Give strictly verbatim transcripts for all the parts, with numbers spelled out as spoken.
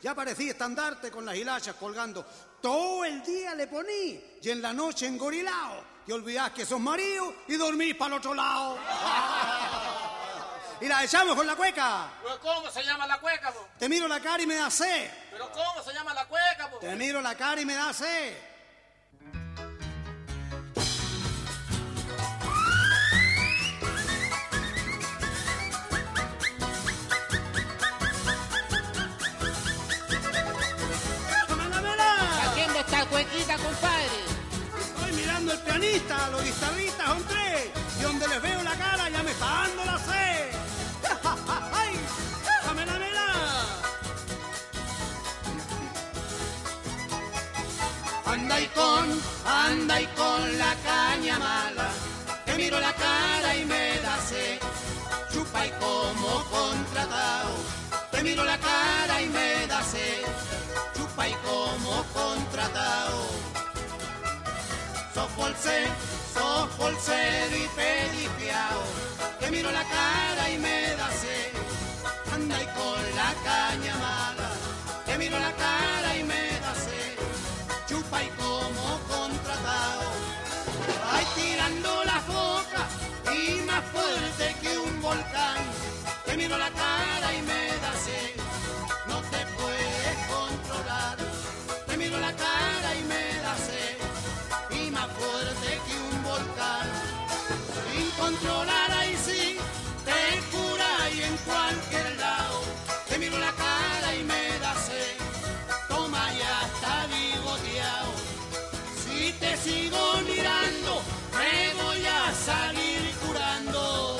Ya parecía estandarte con las hilachas colgando. Todo el día le poní y en la noche engorilao. Y olvidás que sos marido y dormís para el otro lado. Y la echamos con la cueca. ¿Pero cómo se llama la cueca, po? Te miro la cara y me da sed. ¿Pero cómo se llama la cueca, po? Te miro la cara y me da sed. ¿Haciendo esta cuequita, compadre? Estoy mirando el pianista, los guitarristas son tres. Y donde les veo la cara ya me está dando la sed. ¡Ay! ¡Déjame la mela! Anda y con, anda y con la caña mala. Te miro la cara y me da sed. Chupa y como contratado. Te miro la cara y me da sed. Chupa y como contratado. Sos bolsero, sos bolsero y pedifiao. Te miro la cara y me da sed. Anda y con la caña mala. Te miro la cara y me da sed. Chupa y como contratado. Ay, tirando la boca y más fuerte que un volcán. Te miro la cara y me da sed. No te puedes controlar. Te miro la cara y me da sed. Y más fuerte que un volcán. Sin controlar ahí sí, te cura y en cualquier lado. Te miro la cara y me da sed. Toma, ya está bigoteado. Si te sigo mirando, me voy a salir curando.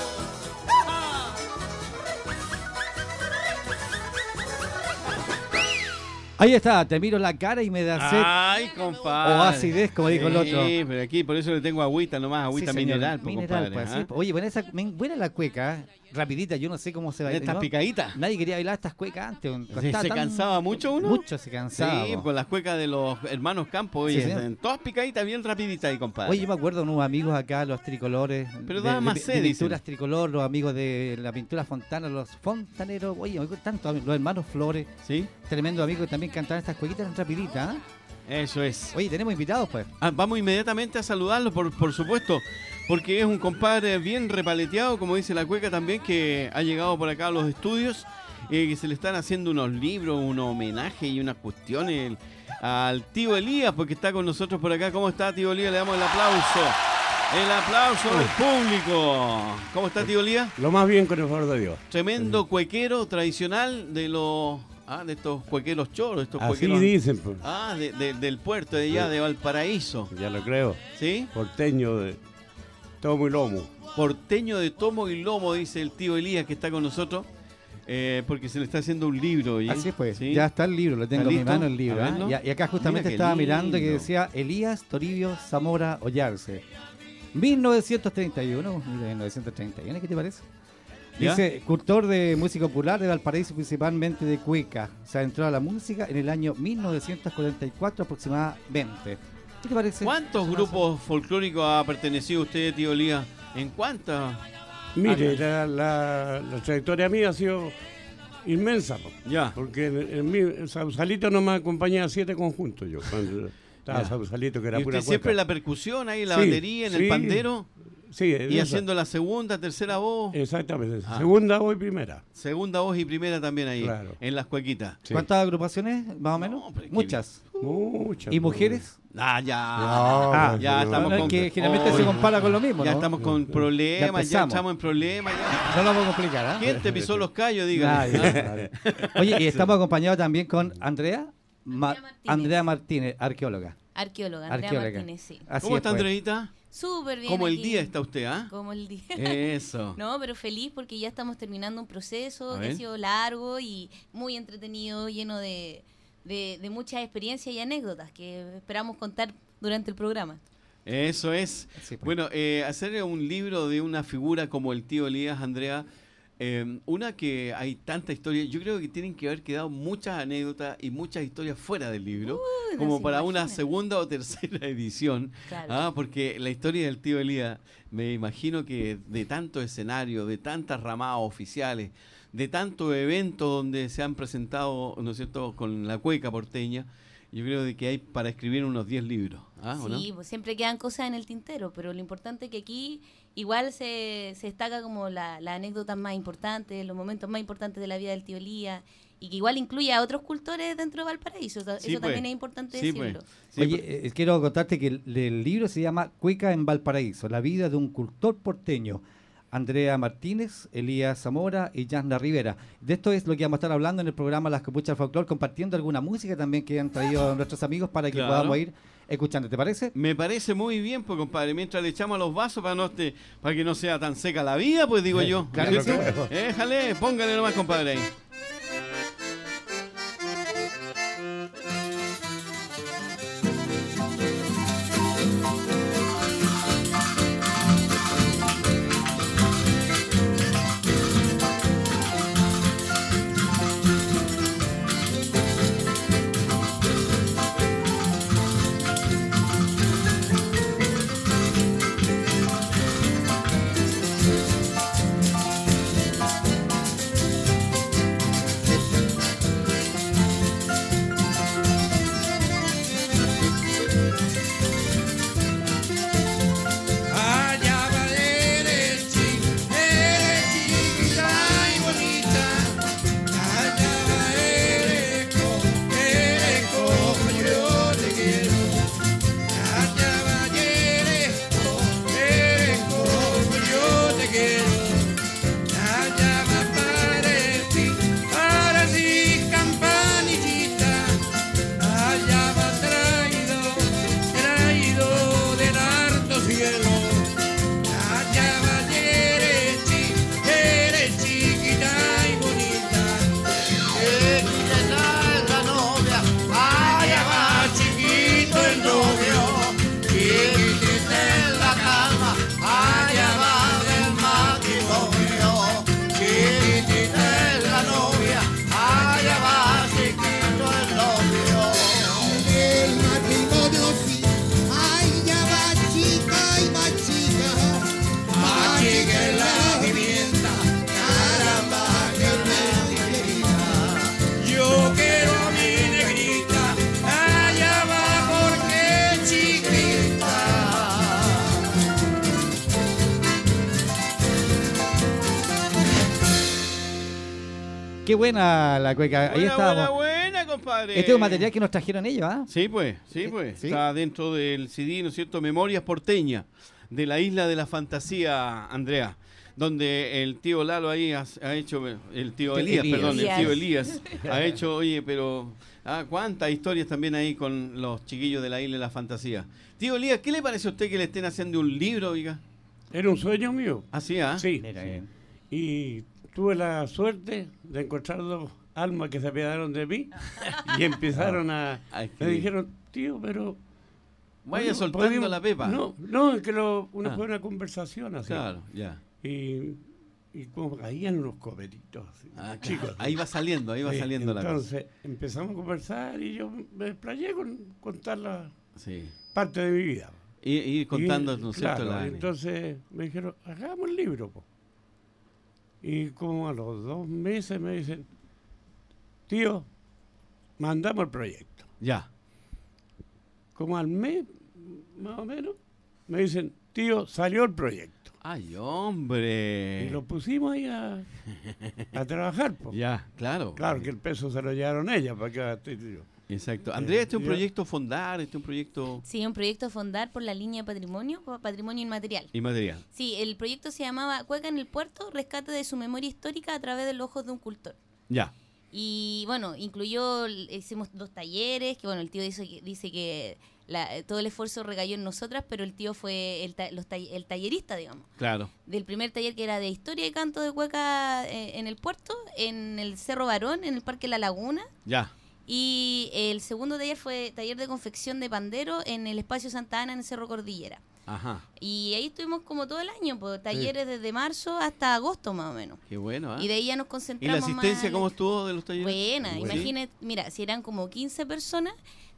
Ahí está, te miro la cara y me da sed. Ay, compadre. O acidez, como dijo el otro. Sí, pero aquí por eso le tengo agüita nomás, agüita Sí, señor, mineral, po, mineral, compadre. pues, ¿ah? sí. Oye, buena, esa, men- buena la cueca, ¿eh? Rapidita, yo no sé cómo se va. ¿Estas ¿no? picaditas? Nadie quería bailar estas cuecas antes. Sí, costaba ¿se tan- cansaba mucho uno? Mucho se cansaba. Sí, po. con las cuecas de los hermanos Campos, Sí, oye, señor. en todas picaditas bien rapiditas ahí, compadre. Oye, yo me acuerdo de unos amigos acá, los tricolores. Pero de, daba de- más de sed, dicen. pinturas tricolor, los amigos de la pintura Fontana, los fontaneros. Oye, me acuerdo tanto, los hermanos Flores. Sí, Tremendo amigos que también cantaban estas cuequitas tan rapiditas. ¿eh? eso es. Oye, tenemos invitados, pues. Ah, vamos inmediatamente a saludarlo, por, por supuesto, porque es un compadre bien repaleteado, como dice la cueca también, que ha llegado por acá a los estudios, eh, que se le están haciendo unos libros, unos homenajes y unas cuestiones al tío Elías, porque está con nosotros por acá. ¿Cómo está, tío Elías? Le damos el aplauso. El aplauso del público. ¿Cómo está, tío Elías? Lo más bien, con el favor de Dios. Tremendo cuequero tradicional de los... Ah, de estos cuequeros choros, estos Así cuequeros... dicen, pues. Ah, de- de- del puerto de allá, de Valparaíso. Ya lo creo. ¿Sí? Porteño de tomo y lomo. Porteño de tomo y lomo, dice el tío Elías que está con nosotros, eh, porque se le está haciendo un libro. ¿oye? Así pues, ¿Sí? ya está el libro, lo tengo ¿Está en mi listo? mano el libro. A ¿eh? verlo. Y, y acá justamente Mira qué estaba mirando que lindo. decía Elías Toribio Zamora Ollarse. mil novecientos treinta y uno, mil novecientos treinta y uno, ¿qué te parece? ¿Ya? Dice, cultor de música popular de Valparaíso, principalmente de cueca. Se adentró a la música en el año mil novecientos cuarenta y cuatro aproximadamente. ¿Qué te parece? ¿Cuántos grupos folclóricos ha pertenecido usted, tío Elías? ¿En cuántas? Mire, la, la, la trayectoria mía ha sido inmensa, po. Ya. Porque en, en mí, en Sausalito no me acompañaba siete conjuntos yo. Cuando estaba Ya. Sausalito, que era ¿Y pura usted siempre en cueca. la percusión, ahí en la Sí, batería, en el sí. pandero? Sí, en Y esa. haciendo la segunda, tercera voz, Exactamente. Ah. Segunda voz y primera. segunda voz y primera también ahí, Claro. en las cuequitas. Sí. ¿Cuántas agrupaciones, más o menos? No, pero es que- Muchas. Muchas. ¿Y mujeres? Ah, ya. No, Ah, ya no, estamos No, es con... que generalmente Oh, se compara con lo mismo, Ya ¿no? estamos con Ya problemas, ya, empezamos. estamos en problemas. Ya. No lo vamos a complicar, ¿ah? ¿Quién te pisó los callos? Dígame. Nadie. Oye, y estamos acompañados también con Andrea, Ma- Andrea Martínez. Andrea Martínez, arqueóloga. Arqueóloga, Andrea Arqueóloga. Martínez, sí. Así ¿Cómo es, está, pues. Andreita? Súper bien. Como el aquí. día está usted, ¿ah? Como el día. Eso. No, pero feliz porque ya estamos terminando un proceso A que ha ver. sido largo y muy entretenido, lleno de, de, de muchas experiencias y anécdotas que esperamos contar durante el programa. Eso es. Así, pues. Bueno, eh, hacer un libro de una figura como el tío Elías, Andrea, eh, una que hay tanta historia, yo creo que tienen que haber quedado muchas anécdotas y muchas historias fuera del libro, Uy, no como se para una imagina. segunda o tercera edición. Claro. Ah, porque la historia del tío Elías, me imagino que de tanto escenario, de tantas ramadas oficiales, de tantos eventos donde se han presentado, ¿no es cierto?, con la cueca porteña. Yo creo de que hay para escribir unos diez libros. ¿Ah, o no? Sí, pues siempre quedan cosas en el tintero, pero lo importante es que aquí igual se, se destaca como la, la anécdota más importante, los momentos más importantes de la vida del tío Elías, y que igual incluye a otros cultores dentro de Valparaíso. Eso, Sí, eso pues. también es importante Sí, decirlo. pues. Sí, Oye, pues. eh, quiero contarte que el, el libro se llama Cueca en Valparaíso, la vida de un cultor porteño. Andrea Martínez, Elías Zamora y Yasna Rivera. De esto es lo que vamos a estar hablando en el programa Las Capuchas Folklore, compartiendo alguna música también que han traído nuestros amigos para que Claro. podamos ir escuchando. ¿Te parece? Me parece muy bien, pues, compadre, mientras le echamos a los vasos para, no este, para que no sea tan seca la vida, pues digo yo. claro ¿Sí? que sí. Déjale, póngale nomás, compadre, ahí. Allá va eres chi, eres chiquita y bonita. Allá va eres co, eres como yo te quiero. Allá va eres co, eres como yo te quiero. Allá va para ti, para ti campanillita. Allá va traído, traído del harto cielo. Allá va eres chi, eres chiquita y bonita. Chiquita es la novia, allá va chiquito el novio. Chiquitita es la cama, allá va del matrimonio. Chiquitita es la novia, allá va chiquito el novio. El matrimonio sí, allá va chica y más chica. Más chica es la vivienda, caramba que me querida. Yo quiero a mi negrita, allá va porque es chiquita. Qué buena la cueca. Ahí Buena, estábamos. buena, buena, compadre. Este es un material que nos trajeron ellos, ¿ah? Sí, pues, sí, pues. Sí. Está dentro del C D, ¿no es cierto? Memorias porteñas, de la isla de la fantasía, Andrea. Donde el tío Lalo ahí ha, ha hecho, el tío Tío Elías, Elías. perdón, el tío Elías. Elías, ha hecho, oye, pero ah, cuántas historias también ahí con los chiquillos de la isla de la fantasía. Tío Elías, ¿qué le parece a usted que le estén haciendo un libro, oiga? Era un sueño mío. Así, ¿ah? Sí. Mira, sí. bien. Y tuve la suerte de encontrar dos almas que se apiadaron de mí y empezaron a... Ay, qué me bien. dijeron, tío, pero... Vaya ¿podemos- soltando podemos-?" la pepa. No, no, es que lo, una, Ah. fue una conversación así. Claro, ya. Y, y como caían unos coperitos así, Ah, claro. chicos. Ahí va saliendo, ahí va Sí, saliendo la cosa. Entonces empezamos a conversar y yo me desplayé con contar la Sí. parte de mi vida. Y ir contando, Y, ¿no es cierto? claro, La- entonces me dijeron, hagamos el libro. Po. Y como a los dos meses me dicen, tío, mandamos el proyecto. Ya. Como al mes, más o menos, me dicen, tío, salió el proyecto. Ay, hombre. Y lo pusimos ahí a, a trabajar. Po. Ya, claro. Claro que el peso se lo llevaron ellas, para que estoy yo. Exacto. Andrea, este es un yo- proyecto fondar, este es un proyecto Sí, un proyecto a fondar por la línea de patrimonio, pa- patrimonio inmaterial. inmaterial. Sí, el proyecto se llamaba Cueca en el Puerto, rescate de su memoria histórica a través de los ojos de un cultor. Ya. Y bueno, incluyó, hicimos dos talleres, que bueno, el tío dice que, dice que la- todo el esfuerzo recayó en nosotras, pero el tío fue el, ta- los tall- el tallerista, digamos. Claro. Del primer taller que era de historia y canto de cueca eh, en el puerto, en el Cerro Barón, en el Parque La Laguna. Ya. Y el segundo taller fue taller de confección de pandero en el Espacio Santa Ana, en el Cerro Cordillera. Ajá. Y ahí estuvimos como todo el año, pues, talleres desde marzo hasta agosto más o menos. Qué bueno, ¿ah? Y de ahí ya nos ¿Y concentramos la asistencia más cómo estuvo de los talleres? Buena, ¿Sí? imagínate, mira, si eran como quince personas,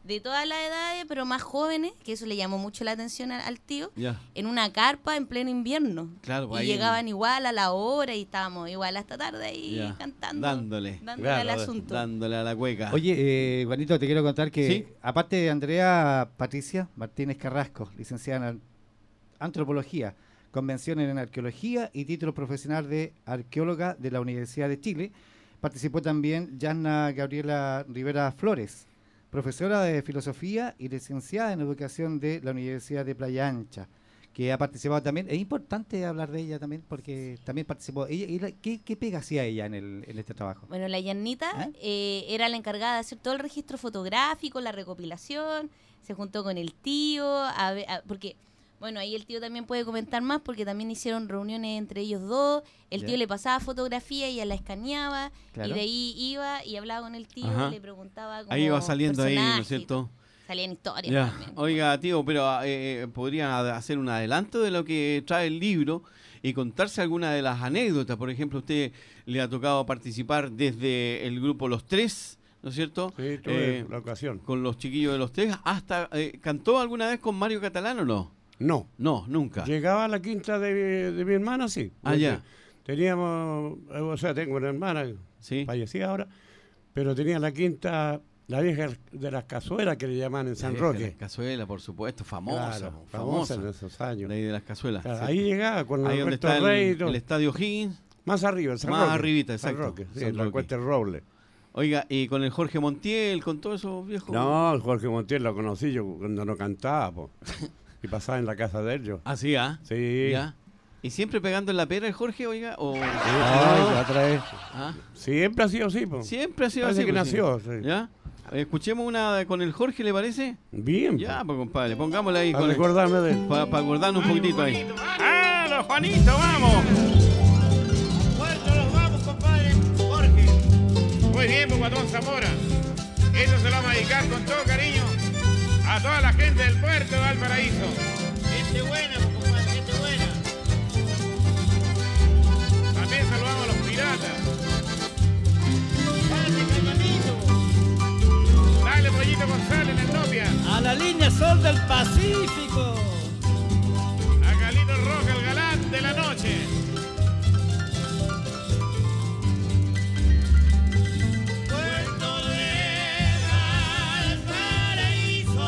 de todas las edades, pero más jóvenes, que eso le llamó mucho la atención al, al tío, Ya. en una carpa en pleno invierno. Claro, pues y ahí llegaban en- igual a la hora y estábamos igual hasta tarde ahí Ya. cantando. Dándole. Dándole Claro, al asunto. Dándole a la cueca. Oye, eh, Juanito, te quiero contar que, ¿Sí? aparte de Andrea, Patricia Martínez Carrasco, licenciada en Antropología, convención en Arqueología y título profesional de Arqueóloga de la Universidad de Chile, participó también Yanna Gabriela Rivera Flores, profesora de Filosofía y licenciada en Educación de la Universidad de Playa Ancha, que ha participado también. Es importante hablar de ella también porque también participó. Ella, ella- ¿qué, ¿Qué pega hacía ella en, el, en este trabajo? Bueno, la Yannita ¿Eh? eh, era la encargada de hacer todo el registro fotográfico, la recopilación, se juntó con el tío, a ver- a- porque, bueno, ahí el tío también puede comentar más porque también hicieron reuniones entre ellos dos, el Ya. tío le pasaba fotografía y ella la escaneaba, Claro. y de ahí iba y hablaba con el tío, Ajá. le preguntaba como Ahí va saliendo ahí, ¿no es personajes y cierto? todo. Salían historias Ya. también. Oiga, tío, pero eh, podrían ad- hacer un adelanto de lo que trae el libro y contarse alguna de las anécdotas. Por ejemplo, usted le ha tocado participar desde el grupo Los Tres, ¿no es cierto? Sí, tuve Eh, la ocasión. con los chiquillos de Los Tres. Hasta eh, ¿cantó alguna vez con Mario Catalán o no? No. No, nunca. Llegaba a la quinta de, de mi hermana, sí. Ah, ya. Teníamos, eh, o sea, tengo una hermana, Sí. fallecida ahora, pero tenía la quinta, la vieja de las cazuelas que le llaman en San Vieja, Roque. La cazuela, por supuesto, famosa. Claro, famosa. famosa en esos años. De ahí de las cazuelas. Claro, sí. ahí llegaba con Ahí donde Alberto está el, Rey y todo. el estadio Higgins. Más arriba, en San Más Roque. arribita, San exacto, Roque, sí, San en la Roque. Cuesta del Roble. Oiga, y con el Jorge Montiel, con todos esos viejos. No, Jorge Montiel lo conocí yo cuando no cantaba, po. Y pasaba en la casa de ellos. Ah, sí, ¿ah? Sí. ¿Ya? ¿Y siempre pegando en la pera el Jorge, oiga? ¿O Ay, otra vez. ah? Siempre ha sido así, po. Siempre ha sido Parece así. que pues, nació, sí. sí. ¿Ya? Escuchemos una de- con el Jorge, ¿le parece? Bien, Ya, pues compadre, pongámosla ahí para con recordarme de él. para acordarnos un poquitito ahí. ¡Ah, Juanito, vamos! Puerto los vamos, compadre. Jorge. Muy bien, pues, patrón Zamora. Eso se lo vamos a dedicar con todo cariño a toda la gente del puerto de Valparaíso. Gente buena, pues, compadre, gente buena. También saludamos a los piratas. Dale, Caimanito. Dale, Pollito González, la Etopia. A la línea Sol del Pacífico. A Galito Roja, el galán de la noche. Puerto de Valparaíso,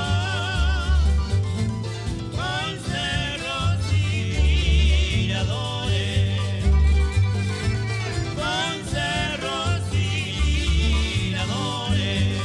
con cerros y miradores, con cerros y miradores,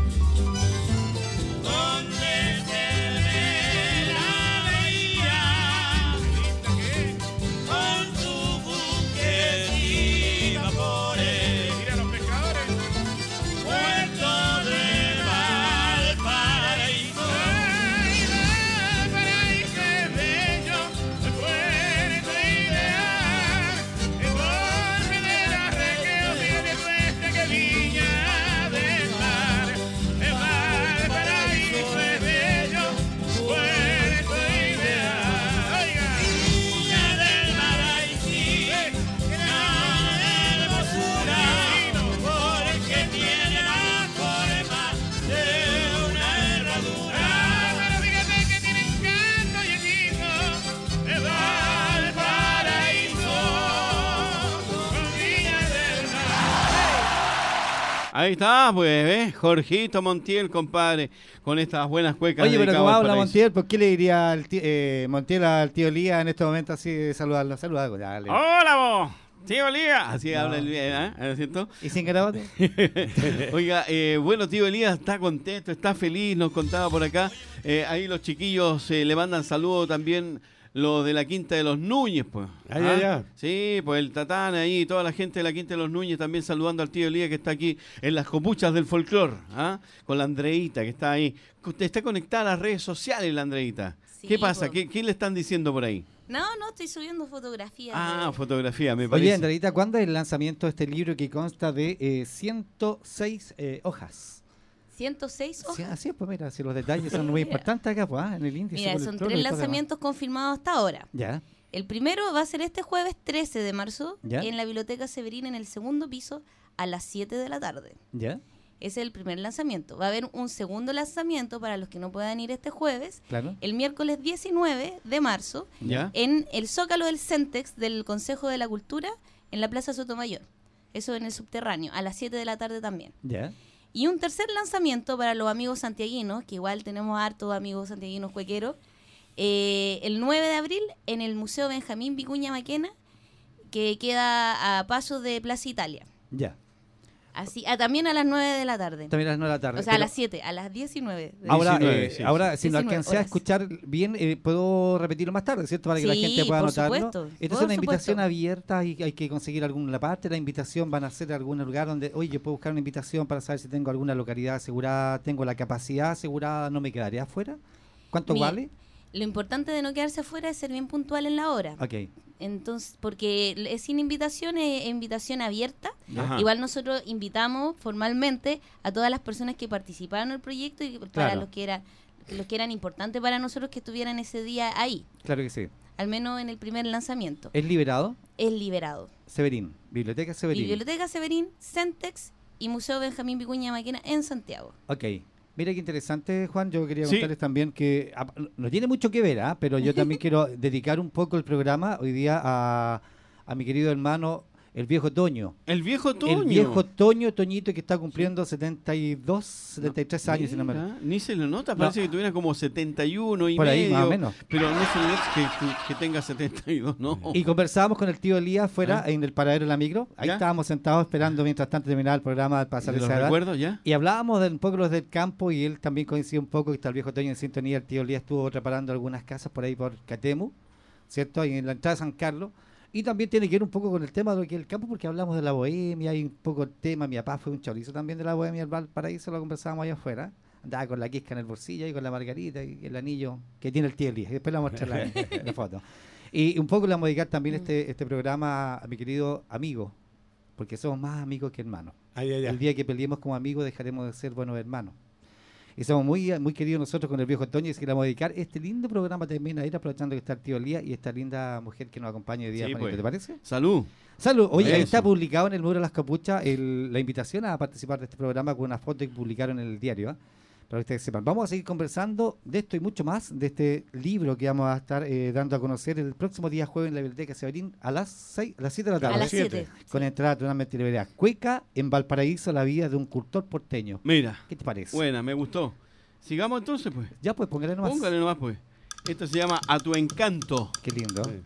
donde se ve la bahía, con su buques y vapores. Mira los pescadores. Puerto de Valparaíso. Ay, Valparaíso es bello, el puerto ideal. El borde de la recreo tiene puesta que viña del mar. El Valparaíso es bello, puerto ideal. Oiga, viña del mar, ay sí, gran hermosura, porque tiene la forma de una herradura. Ah, pero fíjate que tiene encanto y hechizo de Valparaíso, con viña del mar. Ahí está, pues, ¿ves? Jorgito Montiel, compadre, con estas buenas cuecas. Oye, pero dedicadas como al habla paraíso. Montiel, ¿por qué le diría al tío, eh, Montiel al tío Elías en este momento así de saludarlo? Saluda, dale. ¡Hola, vos! Tío Elías. Así habla el ¿eh? ¿No es cierto? ¿Y sin garabote? Oiga, eh, bueno, tío Elías está contento, está feliz, nos contaba por acá. Eh, ahí los chiquillos eh, le mandan saludos también, los de la Quinta de los Núñez, pues. Ay, ay, ay. Sí, pues el Tatán ahí, toda la gente de la Quinta de los Núñez también saludando al tío Elías que está aquí en las copuchas del folclor, ¿ah? Con la Andreita que está ahí. Está conectada a las redes sociales, la Andreita. Sí, ¿Qué pasa? po. ¿Qué, ¿Qué le están diciendo por ahí? No, no, estoy subiendo fotografías. Ah, de- fotografía, me parece. Oye, Andreita, ¿cuándo es el lanzamiento de este libro que consta de eh, ciento seis eh, hojas? ciento seis hojas. Sí, así es, pues mira, si los detalles son muy importantes acá, pues, ah, en el índice. Mira, son colector tres y todo lo lanzamientos confirmados hasta ahora. demás. Ya, El primero va a ser este jueves trece de marzo ¿Ya? en la Biblioteca Severina en el segundo piso a las siete de la tarde. ya. Ese es el primer lanzamiento. Va a haber un segundo lanzamiento para los que no puedan ir este jueves, Claro. el miércoles diecinueve de marzo, ¿Ya? en el Zócalo del Centex del Consejo de la Cultura, en la Plaza Sotomayor. Eso en el subterráneo, a las siete de la tarde también. Ya. Y un tercer lanzamiento para los amigos santiaguinos, que igual tenemos hartos amigos santiaguinos cuequeros, eh, el nueve de abril en el Museo Benjamín Vicuña Maquena, que queda a pasos de Plaza Italia. Ya. Así, ah, también a las nueve de la tarde. También a las nueve de la tarde. O sea, a Pero las siete, a las diecinueve. de- Ahora, diecinueve, eh, sí, ahora si no diecinueve alcancé a horas. escuchar bien, eh, puedo repetirlo más tarde, ¿cierto? Para que la Sí, gente pueda por anotarlo. supuesto, Esta es por una invitación supuesto. abierta y hay que conseguir alguna parte. La invitación van a ser algún lugar donde, oye, yo puedo buscar una invitación para saber si tengo alguna localidad asegurada, tengo la capacidad asegurada, no me quedaré afuera. ¿Cuánto Mire, vale? Lo importante de no quedarse afuera es ser bien puntual en la hora. Ok. Entonces, porque es sin invitación, es invitación abierta. Ajá. Igual nosotros invitamos formalmente a todas las personas que participaron en el proyecto y para Claro. los que era, los que eran importantes para nosotros que estuvieran ese día ahí, Claro que sí. al menos en el primer lanzamiento. ¿Es liberado? Es liberado. Severín, Biblioteca Severín. Biblioteca Severín, Centex y Museo Benjamín Vicuña Maquena en Santiago. Ok. Mira qué interesante, Juan. Yo quería Sí. contarles también que ah, no tiene mucho que ver, ¿ah? Pero yo también quiero dedicar un poco el programa hoy día a, a mi querido hermano, el viejo Toño. El viejo Toño. El viejo Toño, Toñito, que está cumpliendo setenta y dos, setenta y tres años, si no me Mira, ni se le nota, parece que tuviera como setenta y uno y Por ahí, medio. más o menos. Pero no se le nota que, que tenga setenta y dos, no. Y conversábamos con el tío Elías fuera, ¿Ah? en el paradero de la micro. Ahí ¿Ya? estábamos sentados esperando mientras tanto terminaba el programa para pasar ¿De los esa edad. recuerdos ya? Y hablábamos de un poco los del campo y él también coincidió un poco que está el viejo Toño en sintonía. El tío Elías estuvo reparando algunas casas por ahí por Catemu, ¿cierto? Ahí en la entrada de San Carlos. Y también tiene que ver un poco con el tema de lo que es el campo, porque hablamos de la bohemia, hay un poco el tema. Mi papá fue un chorizo también de la bohemia, el Valparaíso, lo conversábamos allá afuera. Andaba con la quisca en el bolsillo y con la margarita y el anillo que tiene el tío Elías. Y después le vamos a mostrar la, la foto. Y un poco le vamos a dedicar también este, este programa a mi querido amigo, porque somos más amigos que hermanos. Ay, ay, ay. El día que peleemos como amigos dejaremos de ser buenos hermanos. Y somos muy, muy queridos nosotros con el viejo Toño, y es que le vamos a dedicar este lindo programa también a ir, aprovechando que está el tío Elías y esta linda mujer que nos acompaña hoy día, Sí, Juanito, pues. ¿te parece? Salud. Salud. Oye, ahí Eso. está publicado en el Muro de las Capuchas el- la invitación a participar de este programa con una foto que publicaron en el diario, ¿ah? Para que ustedes sepan. Vamos a seguir conversando de esto y mucho más, de este libro que vamos a estar eh, dando a conocer el próximo día jueves en la Biblioteca Severín a las seis, a las siete de la tarde. A las siete. siete. Con entrada totalmente libre. Cueca en Valparaíso, la vida de un cultor porteño. Mira, ¿Qué te parece? buena, me gustó. Sigamos entonces, pues. Ya pues, póngale nomás. Póngale nomás, pues. Esto se llama A tu encanto. Qué lindo. Sí.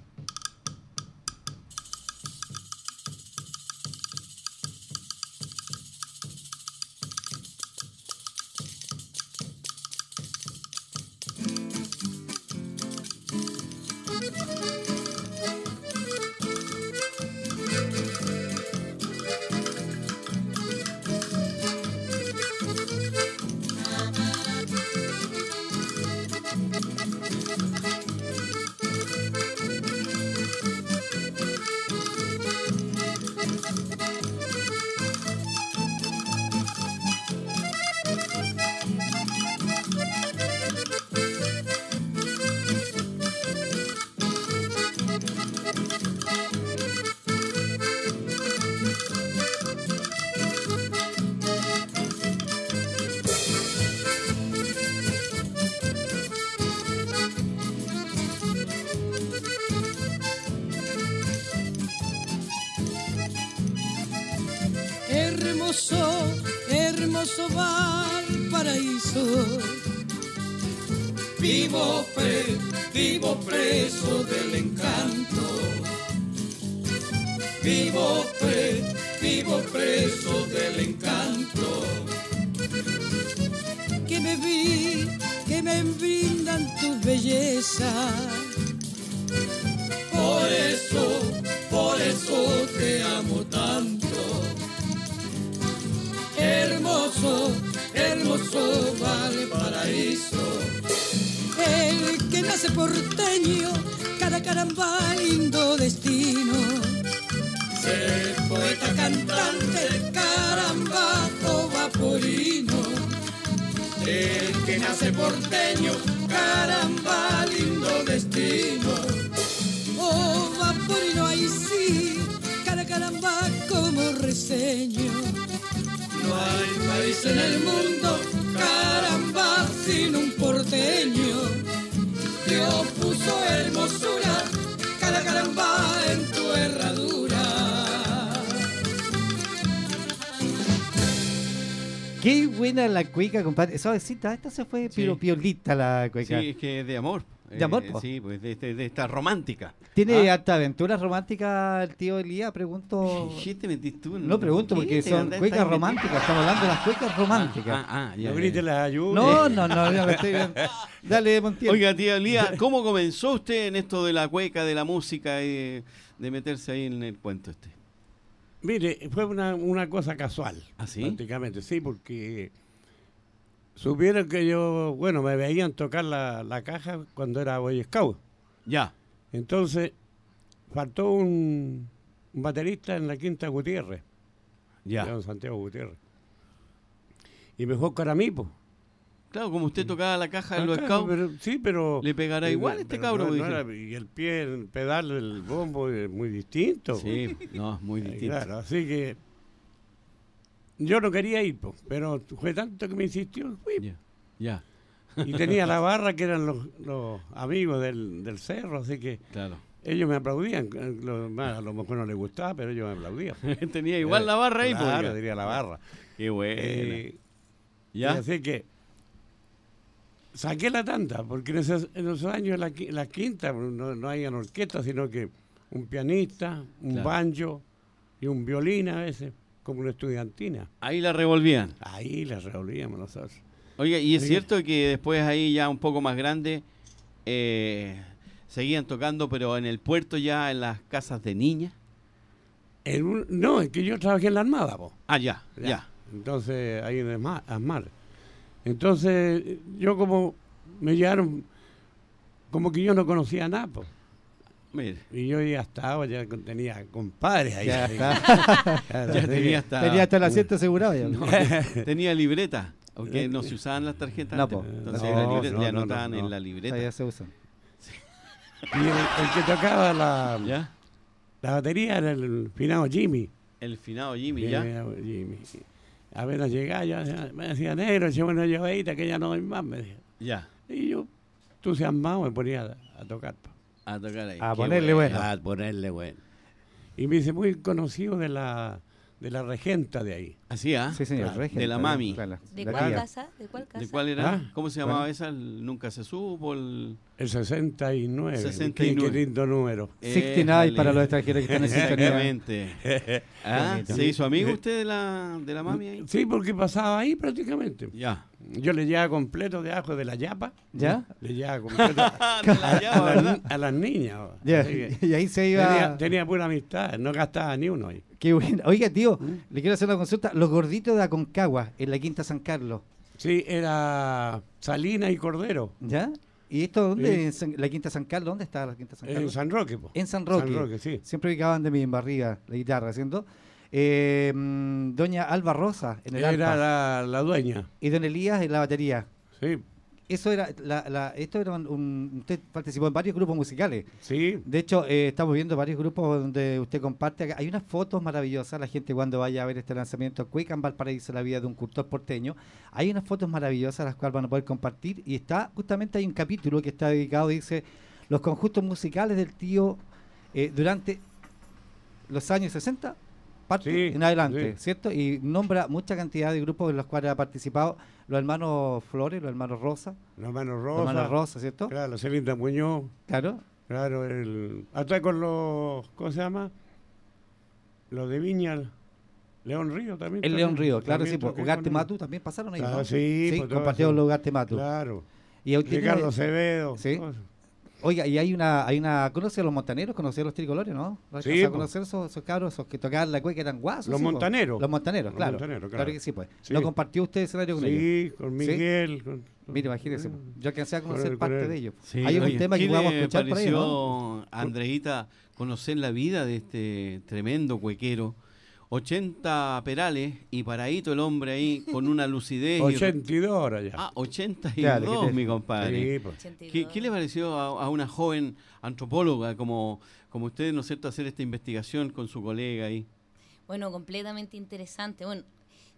Hermoso, hermoso Valparaíso. Vivo, pre, vivo preso del encanto. Vivo, pre, vivo preso del encanto. Que me vi, que me brindan tu belleza. Por eso, por eso te amo tanto. Hermoso, hermoso Valparaíso. El que nace porteño, cada caramba lindo destino. Ser poeta cantante, caramba, o vaporino. El que nace porteño, caramba, lindo destino. Oh, vaporino, ahí sí, cada caramba como reseño. No hay país en el mundo, caramba, sin un porteño. Dios puso hermosura, cada caramba en tu herradura. Qué buena la cueca, compadre. Suavecita, esta se fue Sí. pero piolita la cueca. Sí, es que es de amor. ¿De amor, Eh, po? sí, pues de, de- de esta romántica. ¿Tiene ¿Ah? harta aventura romántica el tío Elías? Pregunto. ¿Qué te metís tú? en- No pregunto ¿Qué porque te son andás- cuecas estás románticas. Estamos hablando de las cuecas metiendo? románticas. Ah, ah, ah, ya, No ya. grites las ayudas. No, no, no, ya lo estoy viendo. Dale, Montiel. Oiga, tía Elía, ¿cómo comenzó usted en esto de la cueca, de la música y de, de meterse ahí en el cuento este? Mire, fue una, una cosa casual. ¿Ah, sí? Prácticamente, sí, porque supieron que yo, bueno, me veían tocar la, la caja cuando era Boy Scout. Ya. Entonces, faltó un, un baterista en la Quinta Gutiérrez, Ya. don Santiago Gutiérrez. Y me fue a buscar a mí, pues. Claro, como usted tocaba la caja en los Acá, scouts, pero- sí, pero... ¿le pegará eh, igual este pero cabro? no- no Dije. era- y el pie, el pedal, el bombo es muy distinto. Sí, no, es muy Eh, distinto. Claro, así que yo no quería ir, po, pero fue tanto que me insistió, fui. Ya, ya, Y tenía la barra que eran los, los amigos del, del cerro, así que claro. ellos me aplaudían. eh, lo- más, a lo mejor no les gustaba, pero ellos me aplaudían. Tenía igual la barra ahí, Claro, pues. tenía la barra. Qué bueno. Eh, y ya. así que saqué la tanda, porque en esos, en esos años la, qui- la quinta no, no había orquesta, sino que un pianista, un Claro. banjo y un violín a veces, como una estudiantina. Ahí la revolvían. Ahí las revolvíamos nosotros. Oiga, y es Sí. cierto que después ahí ya un poco más grande eh, seguían tocando, pero en el puerto ya en las casas de niñas. En un- no, es que yo trabajé en la Armada, po. Ah, ya, Ya. ya. Entonces, ahí en Asmar. Asmar. Entonces, yo como me llevaron, como que yo no conocía nada, po. Mire, Y yo ya estaba, ya con- tenía compadres ahí. Ya ahí. está. Claro, ya así tenía que- hasta, Tenía hasta el asiento asegurado ya. no, tenía libreta, porque no se usaban las tarjetas. No, antes, po. entonces No, la libreta, no, le no, no, anotaban no. en la O libreta. sea, ya se usan. Y el, el que tocaba la, ¿Ya? la batería era el finado Jimmy. El finado Jimmy, ¿ya? Finado Jimmy. Apenas llegaba, ya me decía, negro, echame una llevadita que ya no doy más, me decía. Ya, Y yo, entusiasmado, me ponía a, a tocar, po. a tocar ahí. A Qué ponerle bueno. A ponerle bueno. Y me hice muy conocido de la, de la regenta de ahí. Así, ¿ah? Sí, señor. Claro, Regenta, de la mami. claro, ¿De la cuál tía. casa? ¿De cuál casa? ¿De cuál era? Ah, ¿Cómo se ¿cuál? llamaba esa? El- Nunca se supo. El... El sesenta y nueve. sesenta y Qué- nueve. Qué lindo número. sesenta y nueve para los extranjeros que están en sintonía. Exactamente. ¿Ah? bonito. ¿Se hizo amigo usted de la, de la mami ahí? Sí, porque pasaba ahí prácticamente. Ya. Yo le llevaba completo de ajo de la yapa. ¿Ya? Le llevaba completo a, Te la llama, las, ¿verdad? ni- a las niñas. Ya, Así que y ahí se iba. tenía, tenía pura amistad, no gastaba ni uno ahí. Qué bueno. Oiga, tío, ¿Mm? le quiero hacer una consulta. Los gorditos de Aconcagua, en la Quinta San Carlos, Sí, era Salina y Cordero, ¿ya? ¿Y esto dónde? Sí. En San- la Quinta San Carlos, ¿dónde está la Quinta San en Carlos? San Roque. Po. En San Roque. San Roque, sí. Siempre ubicaban de mi barriga la guitarra, ¿haciendo? Eh, mm, doña Alba Rosa en el Era arpa la, la dueña. y don Elías en la batería. Sí, Eso era, la, la, esto era un, un- usted participó en varios grupos musicales. sí. De hecho, eh, estamos viendo varios grupos donde usted comparte. acá. Hay unas fotos maravillosas. La gente cuando vaya a ver este lanzamiento, Cueca en Valparaíso, la vida de un cultor porteño. Hay unas fotos maravillosas las cuales van a poder compartir. Y está, justamente hay un capítulo que está dedicado, dice, los conjuntos musicales del tío eh, durante los años sesenta, parte Sí, en adelante, sí. ¿cierto? Y nombra mucha cantidad de grupos en los cuales ha participado los hermanos Flores, los hermanos Rosa, Los hermanos los Rosa. hermanos Rosa, ¿cierto? Claro, Celinda Muñoz. Claro. Claro, el. Hasta con los. ¿Cómo se llama? Los de Viña. León Río también. El León Río, claro, también sí, pues toqué Ugarte con él. Matu también pasaron ahí, Ah, ¿no? sí, pues, todo compartieron eso. los Ugarte Matu. Claro. Y ahí tiene- Ricardo Acevedo. Sí. todo eso. Oiga, y hay una, hay una, ¿conoce a los montaneros? ¿Conoce a los tricolores, no? ¿No Sí, alcanza a po. conocer esos, esos cabros, esos que tocaban la cueca, eran guasos? Los sí, po? montaneros. Los montaneros, Los claro. montaneros, claro. claro. que sí, pues. Sí. ¿Lo compartió usted escenario con ellos? Sí, con ¿Sí? Miguel. con- Mire, imagínese, po. yo alcancé a Con conocer él, con parte él. de ellos. Sí, Hay algún oye, tema que ¿qué podamos le escuchar por ahí, pareció, ¿no? Andreita, conocer la vida de este tremendo cuequero? ochenta perales y paradito el hombre ahí con una lucidez. y- ochenta y dos horas ya. Ah, ochenta y Claro, dos, ¿qué te- mi compadre. Sí, pues. ochenta y ¿Qué, dos. qué le pareció a, a una joven antropóloga como, como usted, ¿no es cierto?, hacer esta investigación con su colega ahí? Bueno, completamente interesante. Bueno,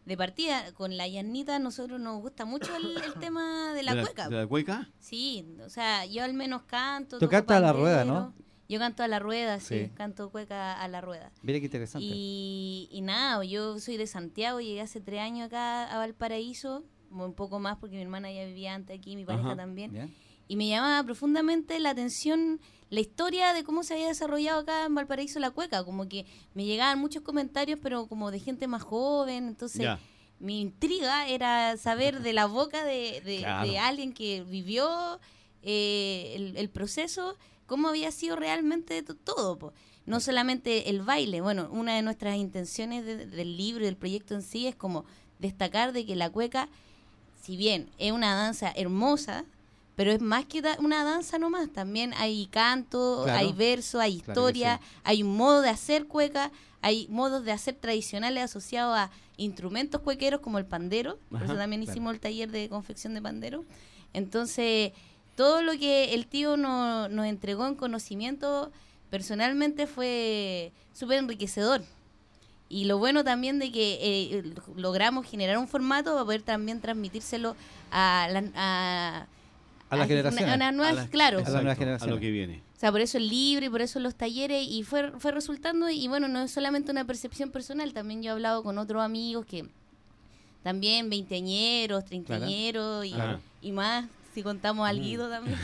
de partida, con la Yanita, nosotros nos gusta mucho el, el tema de la ¿De cueca. ¿De la cueca? Sí, o sea, yo al menos canto. Tú toco cantas a la pandero. rueda, ¿no? Yo canto a la rueda, sí, Sí. canto cueca a la rueda. Mira qué interesante. Y, y nada, yo soy de Santiago, llegué hace tres años acá a Valparaíso, un poco más porque mi hermana ya vivía antes aquí, mi pareja Ajá. también. Bien. Y me llamaba profundamente la atención la historia de cómo se había desarrollado acá en Valparaíso la cueca, como que me llegaban muchos comentarios, pero como de gente más joven, entonces Ya. mi intriga era saber de la boca de, de, Claro. de alguien que vivió eh, el, el proceso, cómo había sido realmente to- todo, po. No solamente el baile. Bueno, una de nuestras intenciones de- del libro y del proyecto en sí es como destacar de que la cueca, si bien es una danza hermosa, pero es más que da- una danza nomás. También hay canto, Claro. hay verso, hay Claro que historia, sí. hay un modo de hacer cueca, hay modos de hacer tradicionales asociados a instrumentos cuequeros como el pandero. Por Ajá, eso también claro. hicimos el taller de confección de pandero. Entonces, todo lo que el tío no- nos entregó en conocimiento personalmente fue súper enriquecedor. Y lo bueno también de que eh, logramos generar un formato para poder también transmitírselo a, la, a, A las a- generaciones. a las nuevas, A las- claro. A la nueva exacto, generación. a lo que viene. O sea, por eso el libro y por eso los talleres, y fue, fue resultando, y bueno, no es solamente una percepción personal, también yo he hablado con otros amigos que también veinteañeros, treintañeros y, Claro. y más, si contamos al Guido también,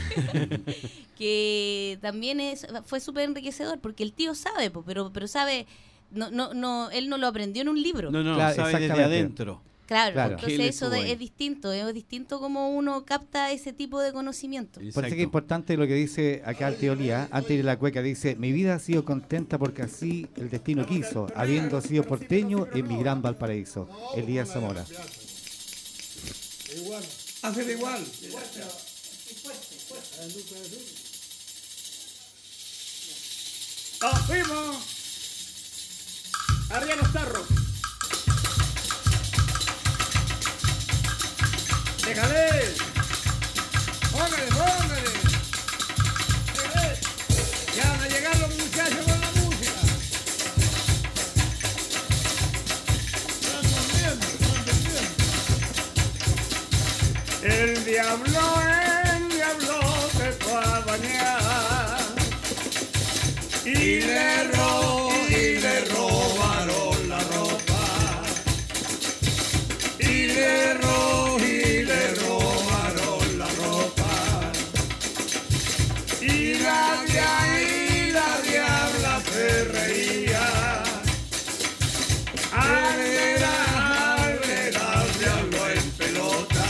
que también es, fue súper enriquecedor, porque el tío sabe, po, pero, pero sabe, no, no, no, él no lo aprendió en un libro. No, no, Claro, sabe desde exactamente. adentro. Claro, Claro. entonces Que él eso estuvo de- ahí. es distinto, es distinto como uno capta ese tipo de conocimiento. Por eso Exacto. que es importante lo que dice acá el tío Elías, antes de ir a la cueca, dice, mi vida ha sido contenta porque así el destino quiso, habiendo sido porteño en mi gran Valparaíso. Elías Zamora. Hacer igual. ¡Confirmo! ¡Arriba los tarros! ¡Déjale! ¡Póngale, póngale! ¡Déjale! Ya van a llegar los muchachos con la música. El diablo, el diablo se fue a bañar y le ro y le robaron la ropa y le ro y le robaron la ropa y la dia- y la diabla se reía al ver a- al ver al diablo en pelota.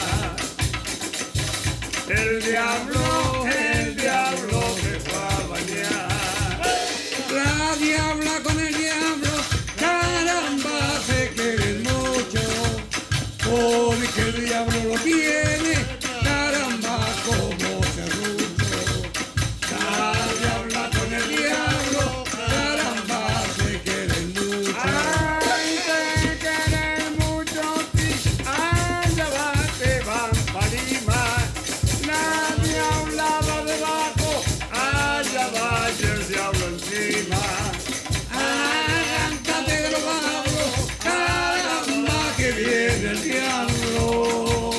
El diablo, el diablo se fue a bañar. La diabla con el diablo, caramba, se quieren mucho. Porque el diablo lo tiene, caramba, como serrucho. La diabla con el diablo, caramba, se quieren mucho. Ay, te quieren mucho, sí. Allá va, te van pa' Lima. Nadie hablaba debajo, allá va y el diablo encima. Arráncate de los babos, caramba, que viene el diablo.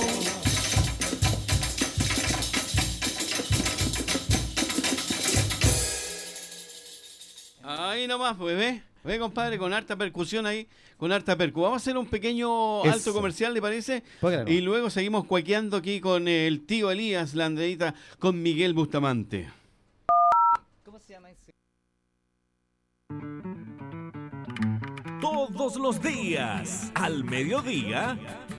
Ahí nomás, pues, ve. Ve, compadre, con harta percusión ahí, con harta percu. Vamos a hacer un pequeño Eso. alto comercial, ¿le parece? Póngalo. Y luego seguimos cuequeando aquí con el tío Elías, la Andreita, con Miguel Bustamante. ¿Cómo se llama ese? Todos los días, al mediodía,